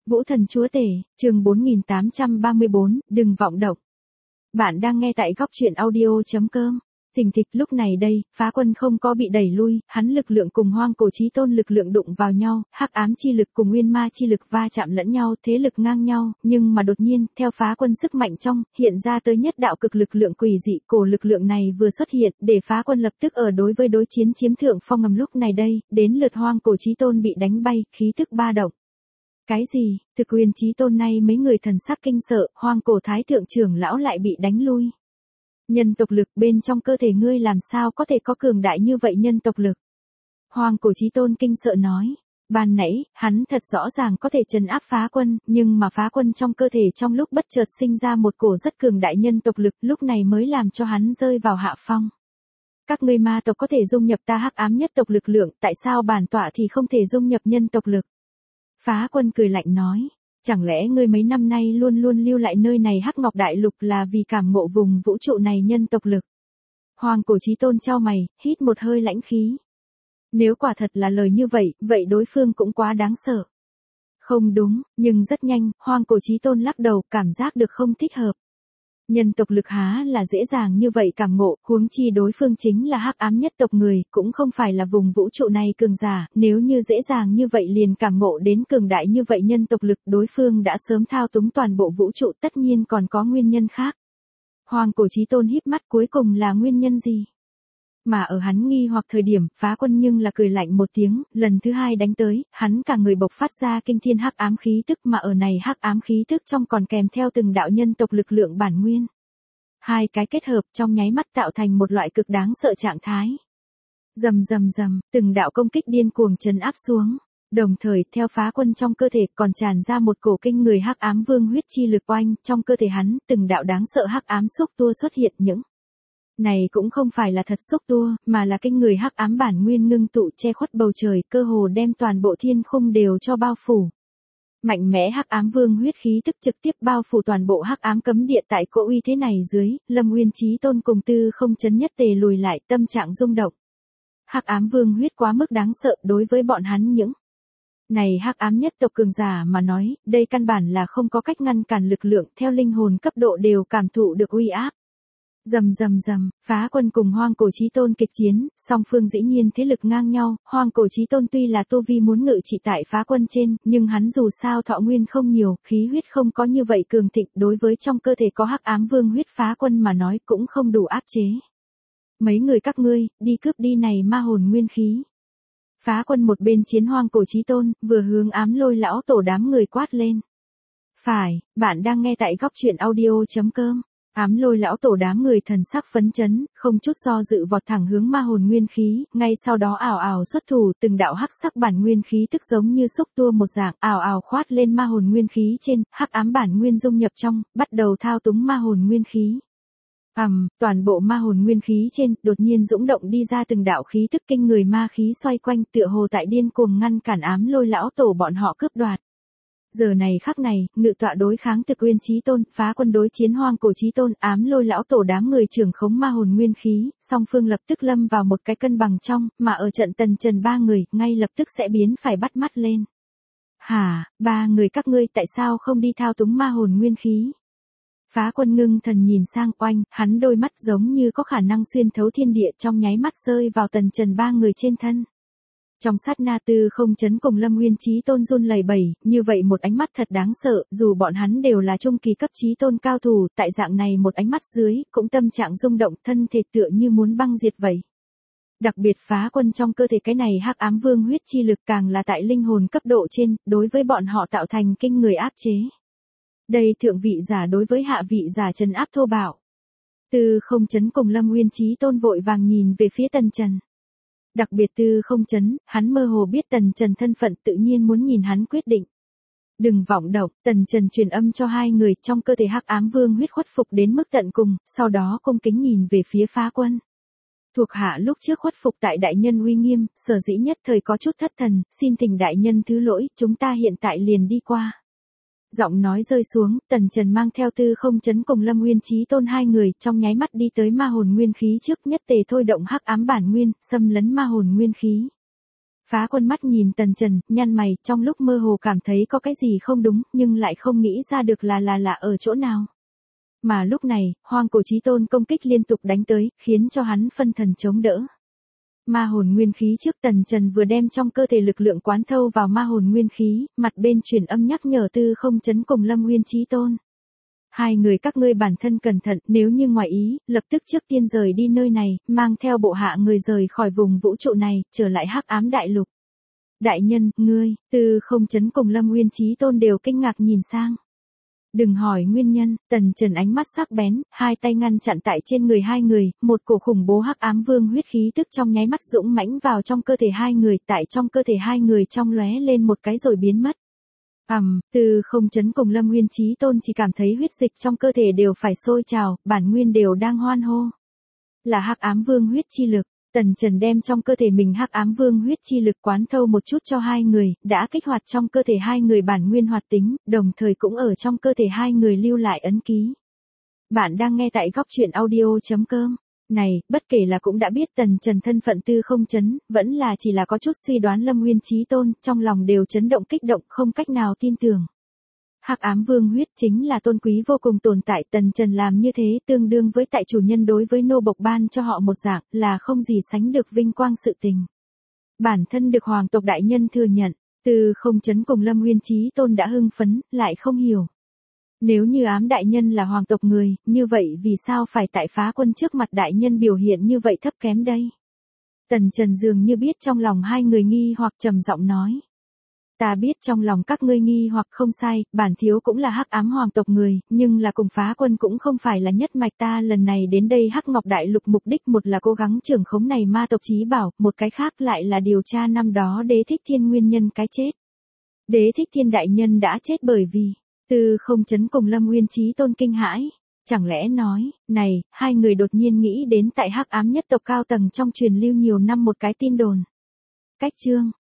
Vũ thần chúa tể, chương 4834, đừng vọng động. Bạn đang nghe tại góc truyện audio.com. Thình thịch lúc này đây, phá quân không có bị đẩy lui, hắn lực lượng cùng hoang cổ chí tôn lực lượng đụng vào nhau, hắc ám chi lực cùng nguyên ma chi lực va chạm lẫn nhau, thế lực ngang nhau, nhưng mà đột nhiên, theo phá quân sức mạnh trong, hiện ra tới nhất đạo cực lực lượng quỷ dị, cổ lực lượng này vừa xuất hiện, để phá quân lập tức ở đối với đối chiến chiếm thượng phong ngầm lúc này đây, đến lượt hoang cổ chí tôn bị đánh bay, khí tức ba động. Cái gì, thực huyền chí tôn này mấy người thần sắc kinh sợ, hoang cổ thái thượng trưởng lão lại bị đánh lui. Nhân tộc lực bên trong cơ thể ngươi làm sao có thể có cường đại như vậy nhân tộc lực. Hoang cổ chí tôn kinh sợ nói, ban nãy, hắn thật rõ ràng có thể trấn áp phá quân, nhưng mà phá quân trong cơ thể trong lúc bất chợt sinh ra một cổ rất cường đại nhân tộc lực, lúc này mới làm cho hắn rơi vào hạ phong. Các ngươi ma tộc có thể dung nhập ta hắc ám nhất tộc lực lượng, tại sao bản tọa thì không thể dung nhập nhân tộc lực? Phá quân cười lạnh nói, chẳng lẽ ngươi mấy năm nay luôn luôn lưu lại nơi này hắc ngọc đại lục là vì cảm ngộ vùng vũ trụ này nhân tộc lực? Hoàng cổ chí tôn chau mày, hít một hơi lãnh khí. Nếu quả thật là lời như vậy, vậy đối phương cũng quá đáng sợ. Không đúng, nhưng rất nhanh, hoàng cổ chí tôn lắc đầu, cảm giác được không thích hợp. Nhân tộc lực há là dễ dàng như vậy cảm ngộ, huống chi đối phương chính là hắc ám nhất tộc người, cũng không phải là vùng vũ trụ này cường giả, nếu như dễ dàng như vậy liền cảm ngộ đến cường đại như vậy nhân tộc lực, đối phương đã sớm thao túng toàn bộ vũ trụ, tất nhiên còn có nguyên nhân khác. Hoàng cổ chí tôn híp mắt, cuối cùng là nguyên nhân gì? Mà ở hắn nghi hoặc thời điểm, phá quân nhưng là cười lạnh một tiếng, lần thứ hai đánh tới, hắn cả người bộc phát ra kinh thiên hắc ám khí tức, mà ở này hắc ám khí tức trong còn kèm theo từng đạo nhân tộc lực lượng bản nguyên. Hai cái kết hợp trong nháy mắt tạo thành một loại cực đáng sợ trạng thái. Rầm rầm rầm, từng đạo công kích điên cuồng trấn áp xuống. Đồng thời, theo phá quân trong cơ thể còn tràn ra một cổ kinh người hắc ám vương huyết chi lực oanh, trong cơ thể hắn, từng đạo đáng sợ hắc ám xúc tua xuất hiện những này cũng không phải là thật xúc tua, mà là kinh người hắc ám bản nguyên ngưng tụ che khuất bầu trời, cơ hồ đem toàn bộ thiên khung đều cho bao phủ. Mạnh mẽ hắc ám vương huyết khí tức trực tiếp bao phủ toàn bộ hắc ám cấm địa, tại cỗ uy thế này dưới, Lâm Nguyên Chí Tôn cùng Tư Không Chấn nhất tề lùi lại, tâm trạng rung động. Hắc ám vương huyết quá mức đáng sợ, đối với bọn hắn những này hắc ám nhất tộc cường giả mà nói, đây căn bản là không có cách ngăn cản lực lượng, theo linh hồn cấp độ đều cảm thụ được uy áp. Rầm rầm rầm, phá quân cùng hoang cổ chí tôn kịch chiến, song phương dĩ nhiên thế lực ngang nhau, hoang cổ chí tôn tuy là tu vi muốn ngự trị tại phá quân trên, nhưng hắn dù sao thọ nguyên không nhiều, khí huyết không có như vậy cường thịnh, đối với trong cơ thể có hắc ám vương huyết phá quân mà nói cũng không đủ áp chế. Mấy người các ngươi, đi cướp đi này ma hồn nguyên khí. Phá quân một bên chiến hoang cổ chí tôn, vừa hướng ám lôi lão tổ đám người quát lên. Phải, bạn đang nghe tại góc truyện audio.com. Ám lôi lão tổ đám người thần sắc phấn chấn, không chút do dự vọt thẳng hướng ma hồn nguyên khí, ngay sau đó ảo ảo xuất thủ, từng đạo hắc sắc bản nguyên khí tức giống như xúc tua một dạng, ảo ảo khoát lên ma hồn nguyên khí trên, hắc ám bản nguyên dung nhập trong, bắt đầu thao túng ma hồn nguyên khí. Toàn bộ ma hồn nguyên khí trên, đột nhiên dũng động đi ra từng đạo khí tức kinh người ma khí xoay quanh, tựa hồ tại điên cuồng ngăn cản ám lôi lão tổ bọn họ cướp đoạt. Giờ này khắc này, ngự tọa đối kháng thực uyên chí tôn, phá quân đối chiến hoang cổ chí tôn, ám lôi lão tổ đám người trưởng khống ma hồn nguyên khí, song phương lập tức lâm vào một cái cân bằng trong, mà ở trận tần trần ba người, ngay lập tức sẽ biến phải bắt mắt lên. Hả, ba người các ngươi tại sao không đi thao túng ma hồn nguyên khí? Phá quân ngưng thần nhìn sang oanh, hắn đôi mắt giống như có khả năng xuyên thấu thiên địa, trong nháy mắt rơi vào tần trần ba người trên thân. Trong sát na Tư Không Chấn cùng Lâm Nguyên Chí Tôn run lẩy bẩy, như vậy một ánh mắt thật đáng sợ, dù bọn hắn đều là trung kỳ cấp chí tôn cao thủ, tại dạng này một ánh mắt dưới, cũng tâm trạng rung động, thân thể tựa như muốn băng diệt vậy. Đặc biệt phá quân trong cơ thể cái này hắc ám vương huyết chi lực càng là tại linh hồn cấp độ trên, đối với bọn họ tạo thành kinh người áp chế. Đây thượng vị giả đối với hạ vị giả trấn áp thô bạo. Tư Không Chấn cùng Lâm Nguyên Chí Tôn vội vàng nhìn về phía Tần Trần. Đặc biệt Tư Không Chấn, hắn mơ hồ biết Tần Trần thân phận, tự nhiên muốn nhìn hắn quyết định. Đừng vọng động, Tần Trần truyền âm cho hai người, trong cơ thể hắc ám vương huyết khuất phục đến mức tận cùng, sau đó cung kính nhìn về phía phá quân. Thuộc hạ lúc trước khuất phục tại đại nhân uy nghiêm, sở dĩ nhất thời có chút thất thần, xin thỉnh đại nhân thứ lỗi, chúng ta hiện tại liền đi qua. Giọng nói rơi xuống, Tần Trần mang theo Tư Không Chấn cùng Lâm Nguyên Chí Tôn hai người, trong nháy mắt đi tới ma hồn nguyên khí trước, nhất tề thôi động hắc ám bản nguyên, xâm lấn ma hồn nguyên khí. Phá Quân mắt nhìn Tần Trần, nhăn mày, trong lúc mơ hồ cảm thấy có cái gì không đúng, nhưng lại không nghĩ ra được là ở chỗ nào. Mà lúc này, Hoang Cổ Chí Tôn công kích liên tục đánh tới, khiến cho hắn phân thần chống đỡ. Ma hồn nguyên khí trước Tần Trần vừa đem trong cơ thể lực lượng quán thâu vào ma hồn nguyên khí, mặt bên truyền âm nhắc nhở Tư Không Chấn cùng Lâm Nguyên Chí Tôn. Hai người các ngươi bản thân cẩn thận, nếu như ngoài ý, lập tức trước tiên rời đi nơi này, mang theo bộ hạ người rời khỏi vùng vũ trụ này, trở lại Hắc Ám Đại Lục. Đại nhân, ngươi, Tư Không Chấn cùng Lâm Nguyên Chí Tôn đều kinh ngạc nhìn sang. Đừng hỏi nguyên nhân, Tần Trần ánh mắt sắc bén, hai tay ngăn chặn tại trên người hai người, một cổ khủng bố hắc ám vương huyết khí tức trong nháy mắt dũng mãnh vào trong cơ thể hai người, tại trong cơ thể hai người trong lóe lên một cái rồi biến mất. Tư Không Chấn cùng Lâm Nguyên Chí Tôn chỉ cảm thấy huyết dịch trong cơ thể đều phải sôi trào, bản nguyên đều đang hoan hô. Là hắc ám vương huyết chi lực. Tần Trần đem trong cơ thể mình hắc ám vương huyết chi lực quán thâu một chút cho hai người, đã kích hoạt trong cơ thể hai người bản nguyên hoạt tính, đồng thời cũng ở trong cơ thể hai người lưu lại ấn ký. Bạn đang nghe tại góc truyện audio.com. Này, bất kể là cũng đã biết Tần Trần thân phận Tư Không Chấn, vẫn là chỉ là có chút suy đoán Lâm Nguyên Chí Tôn, trong lòng đều chấn động kích động, không cách nào tin tưởng. Hắc ám vương huyết chính là tôn quý vô cùng tồn tại, Tần Trần làm như thế tương đương với tại chủ nhân đối với nô bộc ban cho họ một dạng, là không gì sánh được vinh quang sự tình. Bản thân được hoàng tộc đại nhân thừa nhận, Tư Không Chấn cùng Lâm Nguyên Chí Tôn đã hưng phấn, lại không hiểu. Nếu như ám đại nhân là hoàng tộc người, như vậy vì sao phải tại Phá Quân trước mặt đại nhân biểu hiện như vậy thấp kém đây? Tần Trần dường như biết trong lòng hai người nghi hoặc trầm giọng nói. Ta biết trong lòng các ngươi nghi hoặc không sai, bản thiếu cũng là hắc ám hoàng tộc người, nhưng là cùng Phá Quân cũng không phải là nhất mạch, ta lần này đến đây Hắc Ngọc Đại Lục mục đích một là cố gắng trưởng khống này ma tộc chí bảo, một cái khác lại là điều tra năm đó Đế Thích Thiên nguyên nhân cái chết. Đế Thích Thiên đại nhân đã chết bởi vì, Tư Không Chấn cùng Lâm Nguyên Chí Tôn kinh hãi. Chẳng lẽ nói, này, hai người đột nhiên nghĩ đến tại hắc ám nhất tộc cao tầng trong truyền lưu nhiều năm một cái tin đồn. Cách chương,